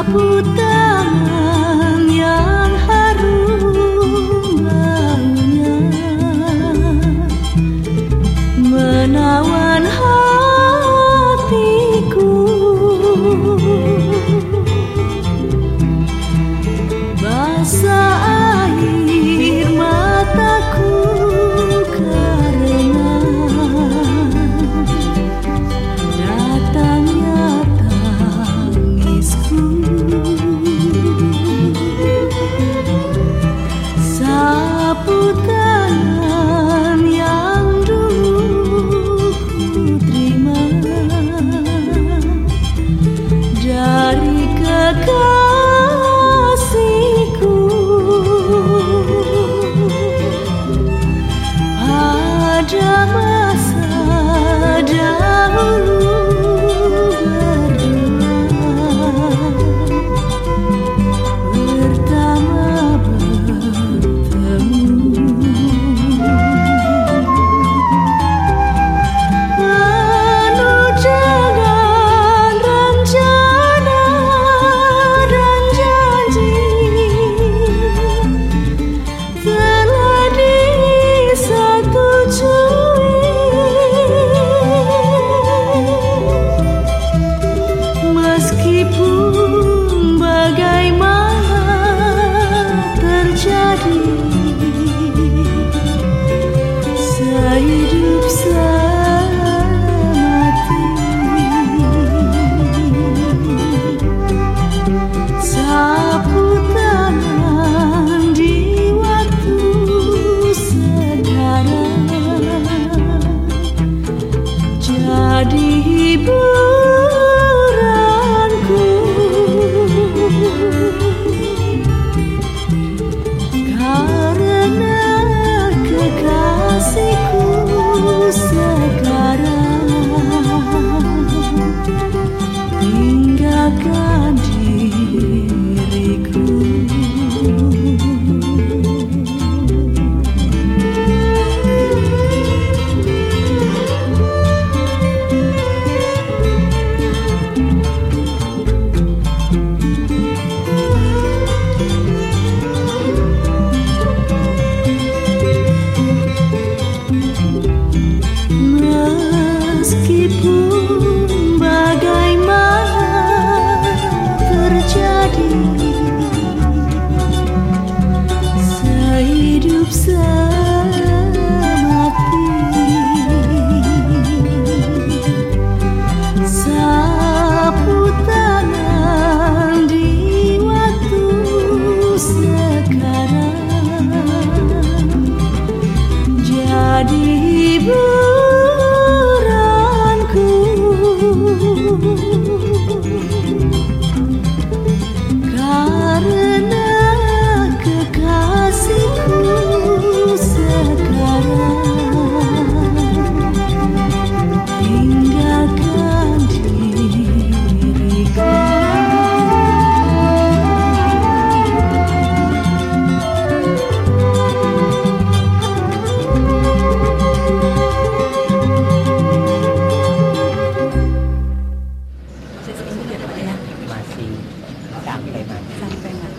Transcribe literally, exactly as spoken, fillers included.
Sapu tangan yang harum baunya menawan hatiku. Basah air mataku karena datangnya tangisku. Sapu tangan yang dulu ku terima dari kekasihku. Pada masa dahulu pertama bertemu, penuh dengan rencana dan janji, telah disetujui. Meskipun bagaimana terjadi, sehidup semati. Sapu tangan di waktu sekarang jadi hiburanku, karena kekasihku sekarang tinggalkan diriku. Meskipun bagaimana terjadi, sehidup semati. Sapu tangan di waktu sekarang jadi hiburanku, karena kekasihku sekarang tinggalkan diriku. Masih sampai mati. Sampai mati.